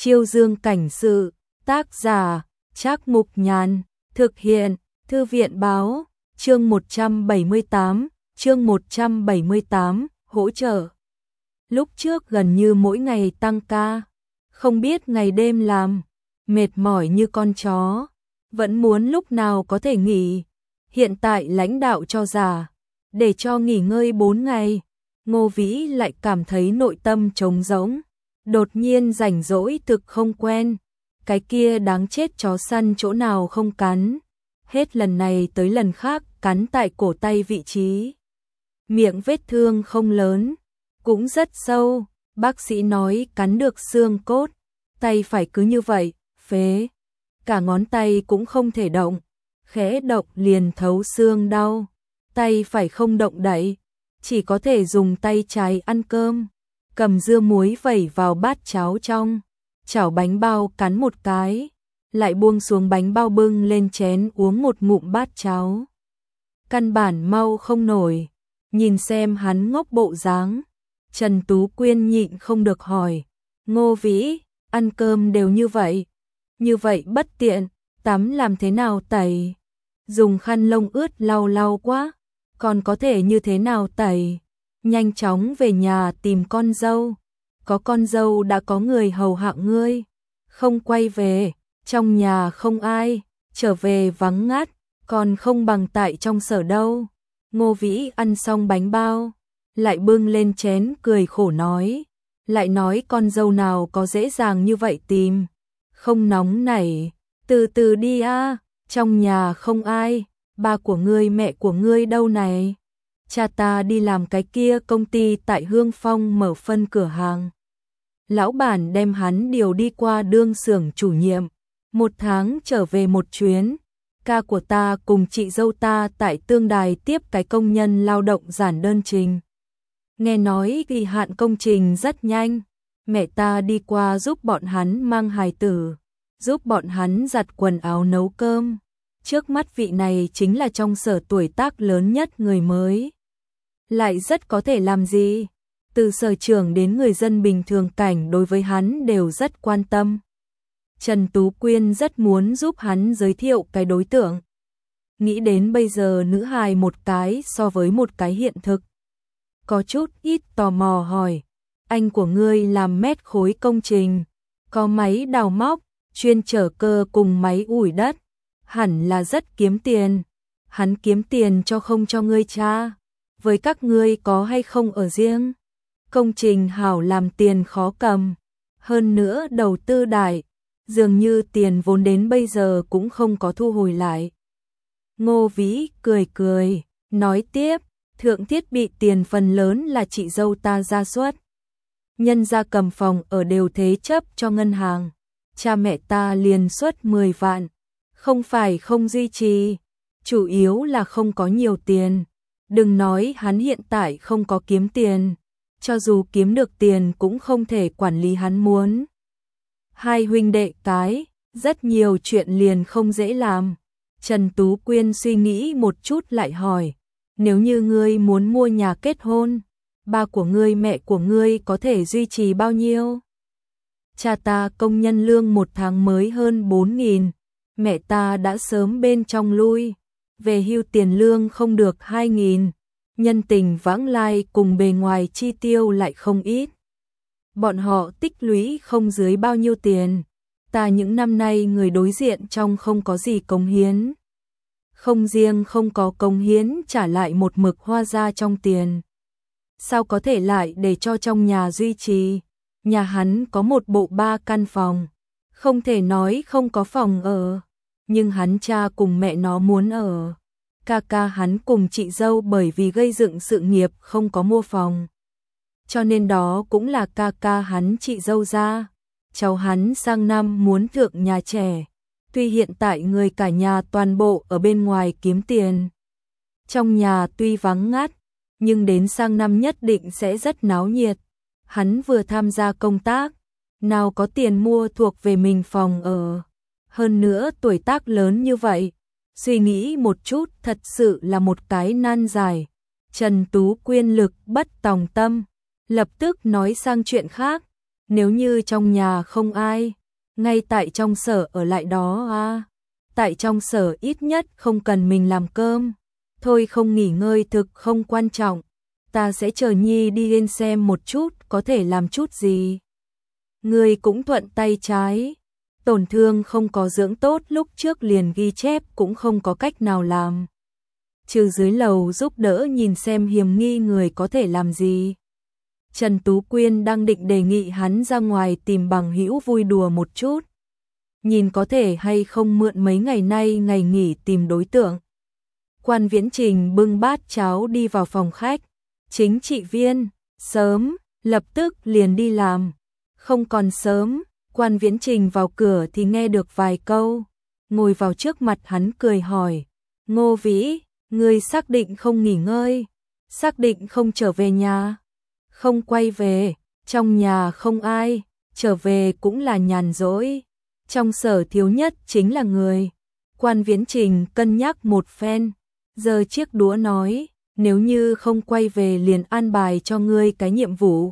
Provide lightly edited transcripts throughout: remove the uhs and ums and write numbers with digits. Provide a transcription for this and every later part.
Chiêu dương cảnh sự, tác giả, Trác Mục Nhàn, thực hiện, Thư viện báo, chương 178, hỗ trợ. Lúc trước gần như mỗi ngày tăng ca, không biết ngày đêm làm, mệt mỏi như con chó, vẫn muốn lúc nào có thể nghỉ. Hiện tại lãnh đạo cho giả, để cho nghỉ ngơi 4 ngày, Ngô Vĩ lại cảm thấy nội tâm trống rỗng. Đột nhiên rảnh rỗi thực không quen, cái kia đáng chết chó săn chỗ nào không cắn, hết lần này tới lần khác cắn tại cổ tay vị trí. Miệng vết thương không lớn, cũng rất sâu, bác sĩ nói cắn được xương cốt, tay phải cứ như vậy, phế. Cả ngón tay cũng không thể động, khẽ động liền thấu xương đau, tay phải không động đậy, chỉ có thể dùng tay trái ăn cơm. Cầm dưa muối vẩy vào bát cháo trong, chảo bánh bao cắn một cái, lại buông xuống bánh bao bưng lên chén uống một ngụm bát cháo. Căn bản mau không nổi, nhìn xem hắn ngốc bộ dáng, Trần Tú Quyên nhịn không được hỏi, Ngô Vĩ, ăn cơm đều như vậy bất tiện, tắm làm thế nào tẩy? Dùng khăn lông ướt lau lau quá, còn có thể như thế nào tẩy? Nhanh chóng về nhà tìm con dâu, có con dâu đã có người hầu hạ ngươi, không quay về, trong nhà không ai, trở về vắng ngắt, còn không bằng tại trong sở đâu. Ngô Vĩ ăn xong bánh bao, lại bưng lên chén cười khổ nói, lại nói con dâu nào có dễ dàng như vậy tìm, không nóng nảy, từ từ đi a, trong nhà không ai, ba của ngươi mẹ của ngươi đâu này? Cha ta đi làm cái kia công ty tại Hương Phong mở phân cửa hàng. Lão bản đem hắn điều đi qua đương xưởng chủ nhiệm, 1 tháng trở về một chuyến. Ca của ta cùng chị dâu ta tại Tương Đài tiếp cái công nhân lao động giản đơn trình. Nghe nói kỳ hạn công trình rất nhanh, mẹ ta đi qua giúp bọn hắn mang hài tử, giúp bọn hắn giặt quần áo nấu cơm. Trước mắt vị này chính là trong sở tuổi tác lớn nhất người mới. Lại rất có thể làm gì, từ sở trưởng đến người dân bình thường cảnh đối với hắn đều rất quan tâm. Trần Tú Quyên rất muốn giúp hắn giới thiệu cái đối tượng. Nghĩ đến bây giờ nữ hài một cái so với một cái hiện thực. Có chút ít tò mò hỏi, anh của ngươi làm mét khối công trình, có máy đào móc, chuyên chở cơ cùng máy ủi đất, hẳn là rất kiếm tiền. Hắn kiếm tiền cho không cho ngươi cha? Với các ngươi có hay không ở riêng? Công trình hảo làm tiền khó cầm, hơn nữa đầu tư đại, dường như tiền vốn đến bây giờ cũng không có thu hồi lại. Ngô Vĩ cười cười, nói tiếp, thượng thiết bị tiền phần lớn là chị dâu ta ra suất. Nhân gia cầm phòng ở đều thế chấp cho ngân hàng, cha mẹ ta liền suất 10 vạn, không phải không duy trì, chủ yếu là không có nhiều tiền. Đừng nói hắn hiện tại không có kiếm tiền, cho dù kiếm được tiền cũng không thể quản lý hắn muốn. Hai huynh đệ cái, rất nhiều chuyện liền không dễ làm. Trần Tú Quyên suy nghĩ một chút lại hỏi, nếu như ngươi muốn mua nhà kết hôn, ba của ngươi mẹ của ngươi có thể duy trì bao nhiêu? Cha ta công nhân lương 1 tháng mới hơn 4.000, mẹ ta đã sớm bên trong lui. Về hưu tiền lương không được 2.000, nhân tình vãng lai cùng bề ngoài chi tiêu lại không ít. Bọn họ tích lũy không dưới bao nhiêu tiền, ta những năm nay người đối diện trong không có gì cống hiến. Không riêng không có cống hiến trả lại một mực hoa ra trong tiền. Sao có thể lại để cho trong nhà duy trì? Nhà hắn có một bộ 3 căn phòng, không thể nói không có phòng ở. Nhưng hắn cha cùng mẹ nó muốn ở. Ca hắn cùng chị dâu bởi vì gây dựng sự nghiệp không có mua phòng. Cho nên đó cũng là ca hắn chị dâu ra. Cháu hắn sang năm muốn thượng nhà trẻ. Tuy hiện tại người cả nhà toàn bộ ở bên ngoài kiếm tiền. Trong nhà tuy vắng ngắt, nhưng đến sang năm nhất định sẽ rất náo nhiệt. Hắn vừa tham gia công tác, nào có tiền mua thuộc về mình phòng ở. Hơn nữa tuổi tác lớn như vậy, suy nghĩ một chút thật sự là một cái nan giải. Trần Tú Quyên lực bất tòng tâm, lập tức nói sang chuyện khác. Nếu như trong nhà không ai, ngay tại trong sở ở lại đó à. Tại trong sở ít nhất không cần mình làm cơm. Thôi không nghỉ ngơi thực không quan trọng. Ta sẽ chờ Nhi đi lên xem một chút có thể làm chút gì. Người cũng thuận tay trái. Tổn thương không có dưỡng tốt lúc trước liền ghi chép cũng không có cách nào làm. Trừ dưới lầu giúp đỡ nhìn xem hiểm nghi người có thể làm gì. Trần Tú Quyên đang định đề nghị hắn ra ngoài tìm bằng hữu vui đùa một chút. Nhìn có thể hay không mượn mấy ngày nay ngày nghỉ tìm đối tượng. Quan Viễn Trình bưng bát cháo đi vào phòng khách. Chính trị viên, sớm, lập tức liền đi làm. Không còn sớm, Quan Viễn Trình vào cửa thì nghe được vài câu. Ngồi vào trước mặt hắn cười hỏi. Ngô Vĩ, ngươi xác định không nghỉ ngơi? Xác định không trở về nhà? Không quay về, trong nhà không ai, trở về cũng là nhàn rỗi. Trong sở thiếu nhất chính là người. Quan Viễn Trình cân nhắc một phen, giơ chiếc đũa nói, nếu như không quay về liền an bài cho ngươi cái nhiệm vụ.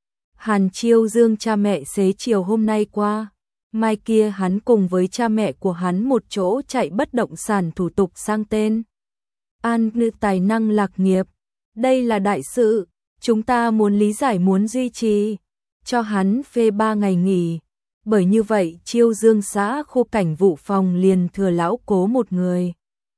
Hàn Chiêu Dương cha mẹ xế chiều hôm nay qua, mai kia hắn cùng với cha mẹ của hắn một chỗ chạy bất động sản thủ tục sang tên. An ngữ tài năng lạc nghiệp, đây là đại sự, chúng ta muốn lý giải muốn duy trì, cho hắn phê 3 ngày nghỉ. Bởi như vậy Chiêu Dương xã khu cảnh vụ phòng liền thừa lão Cố một người.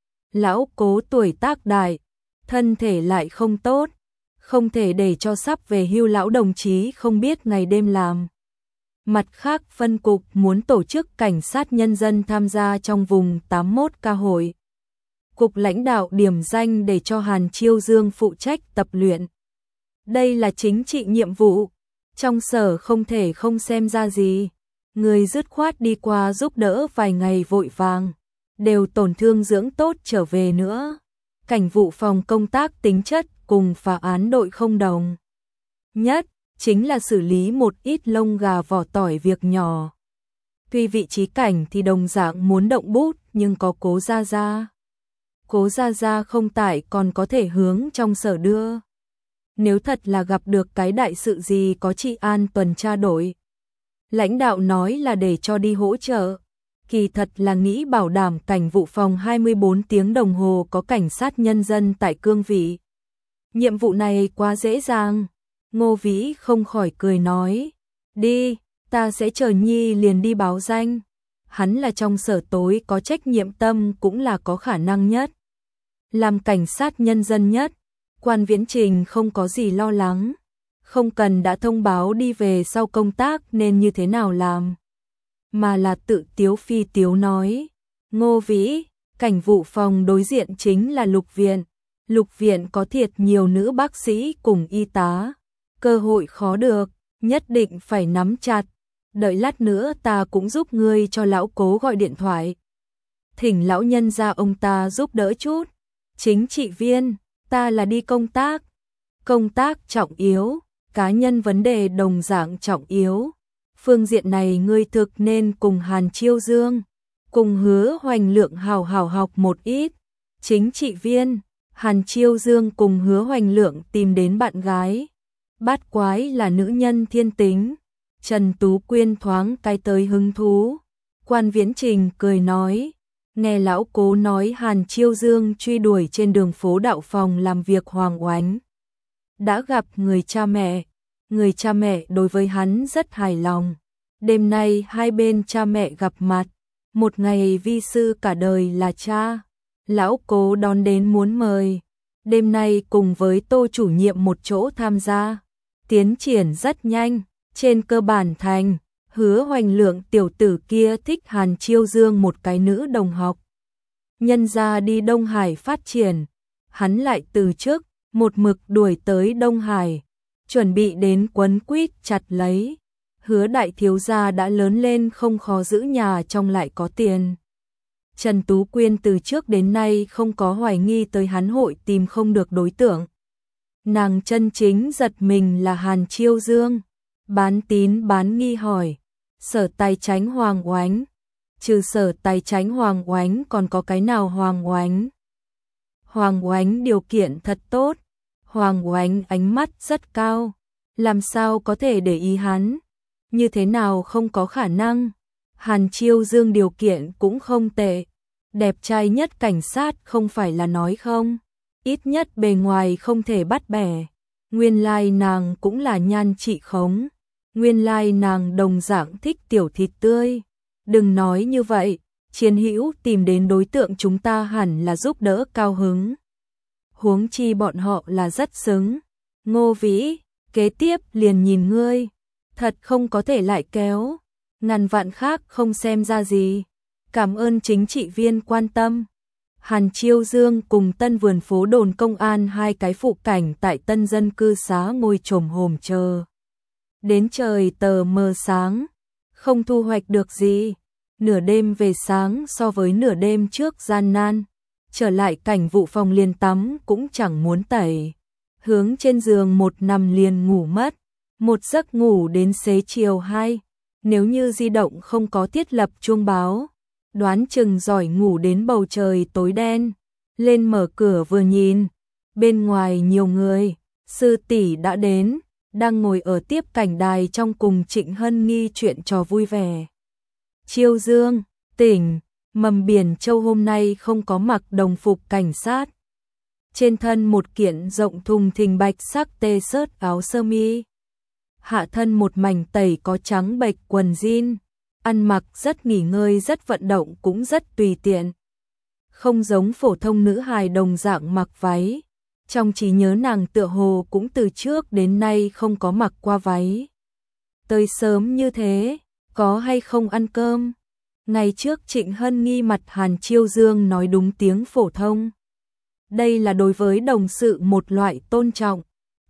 Lão Cố tuổi tác đại, thân thể lại không tốt, không thể để cho sắp về hưu lão đồng chí không biết ngày đêm làm. Mặt khác phân cục muốn tổ chức cảnh sát nhân dân tham gia trong vùng 81 ca hội. Cục lãnh đạo điểm danh để cho Hàn Chiêu Dương phụ trách tập luyện. Đây là chính trị nhiệm vụ, trong sở không thể không xem ra gì. Người dứt khoát đi qua giúp đỡ vài ngày vội vàng, đều tổn thương dưỡng tốt trở về nữa. Cảnh vụ phòng công tác tính chất cùng phá án đội không đồng nhất, chính là xử lý một ít lông gà vỏ tỏi việc nhỏ. Tuy vị trí cảnh thì đồng dạng muốn động bút nhưng có Cố Gia Gia. Cố Gia Gia không tại còn có thể hướng trong sở đưa. Nếu thật là gặp được cái đại sự gì có trị an tuần tra đội. Lãnh đạo nói là để cho đi hỗ trợ. Kỳ thật là nghĩ bảo đảm cảnh vụ phòng 24 tiếng đồng hồ có cảnh sát nhân dân tại cương vị. Nhiệm vụ này quá dễ dàng. Ngô Vĩ không khỏi cười nói. Đi, ta sẽ chờ Nhi liền đi báo danh. Hắn là trong sở tối có trách nhiệm tâm cũng là có khả năng nhất. Làm cảnh sát nhân dân nhất, Quan Viễn Trình không có gì lo lắng. Không cần đã thông báo đi về sau công tác nên như thế nào làm. Mà là tự tiếu phi tiếu nói. Ngô Vĩ, cảnh vụ phòng đối diện chính là Lục Viện. Lục Viện có thiệt nhiều nữ bác sĩ cùng y tá. Cơ hội khó được, nhất định phải nắm chặt. Đợi lát nữa ta cũng giúp ngươi cho lão Cố gọi điện thoại. Thỉnh lão nhân ra ông ta giúp đỡ chút. Chính trị viên, ta là đi công tác. Công tác trọng yếu, cá nhân vấn đề đồng dạng trọng yếu. Phương diện này ngươi thực nên cùng Hàn Chiêu Dương, cùng Hứa Hoành Lượng hào hào học một ít. Chính trị viên, Hàn Chiêu Dương cùng Hứa Hoành Lượng tìm đến bạn gái. Bát Quái là nữ nhân thiên tính. Trần Tú Quyên thoáng cái tới hứng thú. Quan Viễn Trình cười nói. Nghe lão Cố nói Hàn Chiêu Dương truy đuổi trên đường phố đạo phòng làm việc Hoàng Oánh. Đã gặp người cha mẹ đối với hắn rất hài lòng. Đêm nay hai bên cha mẹ gặp mặt, một ngày vi sư cả đời là cha. Lão Cố đón đến muốn mời, đêm nay cùng với Tô chủ nhiệm một chỗ tham gia. Tiến triển rất nhanh, trên cơ bản thành, Hứa Hoành Lượng tiểu tử kia thích Hàn Chiêu Dương một cái nữ đồng học. Nhân ra đi Đông Hải phát triển, hắn lại từ trước, một mực đuổi tới Đông Hải, chuẩn bị đến quấn quýt chặt lấy. Hứa đại thiếu gia đã lớn lên không khó giữ nhà trong lại có tiền. Trần Tú Quyên từ trước đến nay không có hoài nghi tới hắn hội tìm không được đối tượng. Nàng chân chính giật mình là Hàn Chiêu Dương, bán tín bán nghi hỏi, Sở Tài Chánh Hoàng Oánh, trừ Sở Tài Chánh Hoàng Oánh còn có cái nào Hoàng Oánh? Hoàng Oánh điều kiện thật tốt, Hoàng Oánh ánh mắt rất cao, làm sao có thể để ý hắn? như thế nào không có khả năng. Hàn Chiêu Dương điều kiện cũng không tệ, đẹp trai nhất cảnh sát không phải là nói không, ít nhất bề ngoài không thể bắt bẻ. Nguyên lai nàng cũng là nhan trị khống, nguyên lai nàng đồng dạng thích tiểu thịt tươi. Đừng nói như vậy, Chiến Hữu tìm đến đối tượng chúng ta hẳn là giúp đỡ cao hứng. Huống chi bọn họ là rất xứng. Ngô Vĩ, kế tiếp liền nhìn ngươi, thật không có thể lại kéo, ngàn vạn khác không xem ra gì. Cảm ơn chính trị viên quan tâm. Hàn Chiêu Dương cùng Tân Vườn Phố đồn công an hai cái phụ cảnh tại Tân Dân Cư xá ngồi chồm hổm chờ. Đến trời tờ mờ sáng, không thu hoạch được gì. Nửa đêm về sáng so với nửa đêm trước gian nan. Trở lại cảnh vụ phòng liền tắm cũng chẳng muốn tẩy. Hướng trên giường một nằm liền ngủ mất. Một giấc ngủ đến xế chiều 2. Nếu như di động không có thiết lập chuông báo, đoán chừng giỏi ngủ đến bầu trời tối đen. Lên mở cửa vừa nhìn, bên ngoài nhiều người, sư tỷ đã đến, đang ngồi ở tiếp cảnh đài trong cùng Trịnh Hân Nghi chuyện trò vui vẻ. Chiêu Dương, tỉnh, Mầm Biển Châu hôm nay không có mặc đồng phục cảnh sát. Trên thân một kiện rộng thùng thình bạch sắc tê sớt áo sơ mi. Hạ thân một mảnh tẩy có trắng bạch quần jean. Ăn mặc rất nghỉ ngơi, rất vận động cũng rất tùy tiện. Không giống phổ thông nữ hài đồng dạng mặc váy. Trong trí nhớ nàng tựa hồ cũng từ trước đến nay không có mặc qua váy. Tới sớm như thế, có hay không ăn cơm? Ngày trước Trịnh Hân Nghi mặt Hàn Chiêu Dương nói đúng tiếng phổ thông. Đây là đối với đồng sự một loại tôn trọng.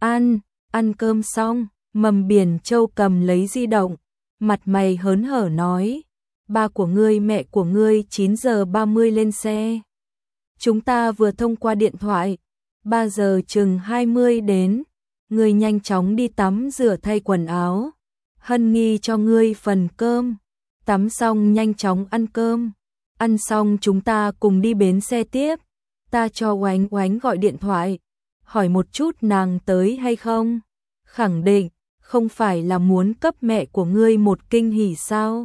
Ăn cơm xong, Mầm Biển Châu cầm lấy di động, mặt mày hớn hở nói, ba của ngươi mẹ của ngươi 9 giờ 30 lên xe. Chúng ta vừa thông qua điện thoại, 3 giờ chừng 20 đến, ngươi nhanh chóng đi tắm rửa thay quần áo. Hân Nghi cho ngươi phần cơm, tắm xong nhanh chóng ăn cơm, ăn xong chúng ta cùng đi bến xe tiếp. Ta cho Oánh Oánh gọi điện thoại, hỏi một chút nàng tới hay không. Khẳng định, không phải là muốn cấp mẹ của ngươi một kinh hỉ sao?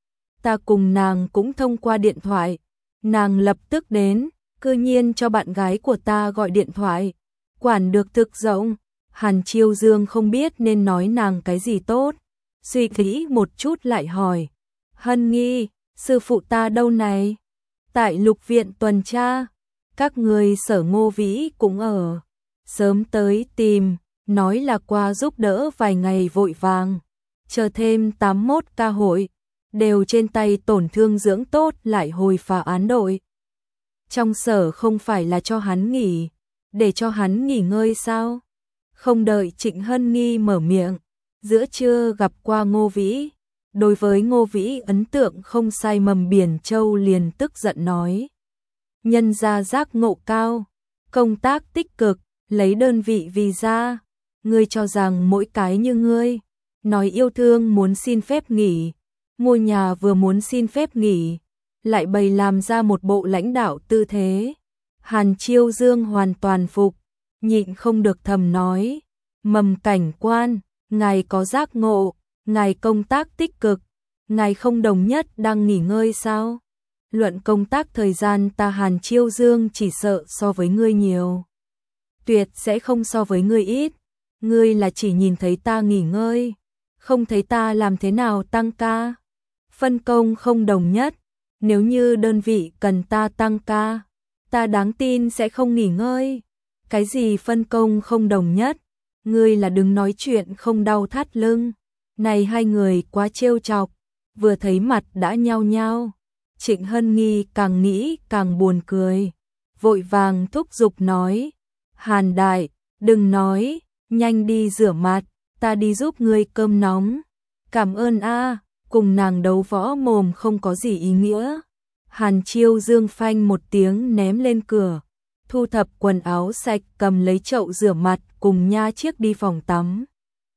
Ta cùng nàng cũng thông qua điện thoại, nàng lập tức đến, cư nhiên cho bạn gái của ta gọi điện thoại, quản được thực rộng. Hàn Chiêu Dương không biết nên nói nàng cái gì tốt, suy nghĩ một chút lại hỏi, Hân Nghi, sư phụ ta đâu này? Tại Lục viện tuần tra, các người Sở Ngô Vĩ cũng ở, sớm tới tìm, nói là qua giúp đỡ vài ngày vội vàng, chờ thêm 81 ca hội, đều trên tay tổn thương dưỡng tốt lại hồi phá án đội. Trong sở không phải là cho hắn nghỉ, để cho hắn nghỉ ngơi sao? Không đợi Trịnh Hân Nghi mở miệng, giữa trưa gặp qua Ngô Vĩ, đối với Ngô Vĩ ấn tượng không sai. Mầm Biển Châu liền tức giận nói, nhân gia giác ngộ cao, công tác tích cực, lấy đơn vị vì ra, ngươi cho rằng mỗi cái như ngươi, nói yêu thương muốn xin phép nghỉ, mua nhà vừa muốn xin phép nghỉ, lại bày làm ra một bộ lãnh đạo tư thế. Hàn Chiêu Dương hoàn toàn phục, nhịn không được thầm nói, Mầm cảnh quan, ngài có giác ngộ, ngài công tác tích cực, ngài không đồng nhất đang nghỉ ngơi sao? Luận công tác thời gian ta Hàn Chiêu Dương chỉ sợ so với ngươi nhiều, tuyệt sẽ không so với ngươi ít. Ngươi là chỉ nhìn thấy ta nghỉ ngơi, không thấy ta làm thế nào tăng ca. Phân công không đồng nhất, nếu như đơn vị cần ta tăng ca, ta đáng tin sẽ không nghỉ ngơi. Cái gì phân công không đồng nhất, ngươi là đừng nói chuyện không đau thắt lưng. Này hai người quá trêu chọc, vừa thấy mặt đã nhao nhao. Trịnh Hân Nghi càng nghĩ càng buồn cười, vội vàng thúc giục nói, Hàn đại, đừng nói, nhanh đi rửa mặt, ta đi giúp ngươi cơm nóng. Cảm ơn a. Cùng nàng đấu võ mồm không có gì ý nghĩa. Hàn Chiêu Dương phanh một tiếng ném lên cửa, thu thập quần áo sạch, cầm lấy chậu rửa mặt cùng nha chiếc đi phòng tắm.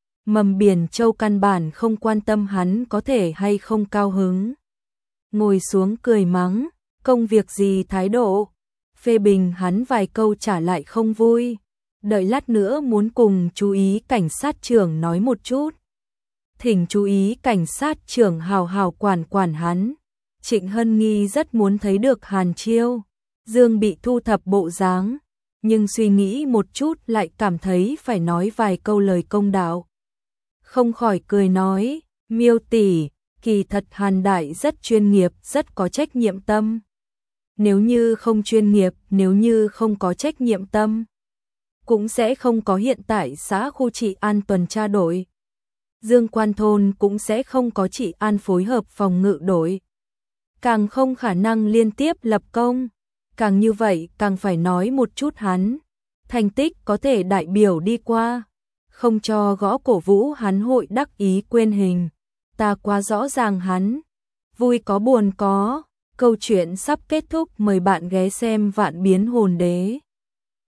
Mầm Biển Châu căn bản không quan tâm hắn có thể hay không cao hứng, ngồi xuống cười mắng, công việc gì thái độ, phê bình hắn vài câu trả lại không vui, đợi lát nữa muốn cùng chú ý cảnh sát trưởng nói một chút. thỉnh chú ý cảnh sát trưởng hào hào quản quản hắn. Trịnh Hân Nghi rất muốn thấy được Hàn Chiêu Dương bị thu thập bộ dáng, nhưng suy nghĩ một chút lại cảm thấy phải nói vài câu lời công đạo. Không khỏi cười nói, Miêu tỷ, kỳ thật Hàn đại rất chuyên nghiệp, rất có trách nhiệm tâm. Nếu như không chuyên nghiệp, nếu như không có trách nhiệm tâm, cũng sẽ không có hiện tại xã khu trị an tuần tra đội. Dương Quan thôn cũng sẽ không có trị an phối hợp phòng ngự đội. Càng không khả năng liên tiếp lập công. Càng như vậy càng phải nói một chút hắn. Thành tích có thể đại biểu đi qua. Không cho gõ cổ vũ hắn hội đắc ý quên hình. Ta quá rõ ràng hắn. Vui có buồn có. Câu chuyện sắp kết thúc, mời bạn ghé xem Vạn Biến Hồn Đế.